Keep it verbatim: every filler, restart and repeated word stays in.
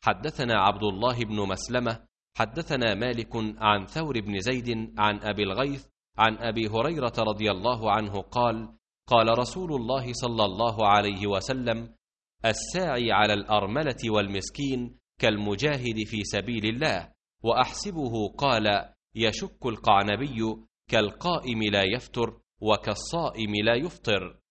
حدثنا عبد الله بن مسلمة حدثنا مالك عن ثور بن زيد عن أبي الغيث عن أبي هريرة رضي الله عنه قال: قال رسول الله صلى الله عليه وسلم: الساعي على الأرملة والمسكين كالمجاهد في سبيل الله. وأحسبه قال: يشك القعنبي كالقائم لا يفتر وكالصائم لا يفطر.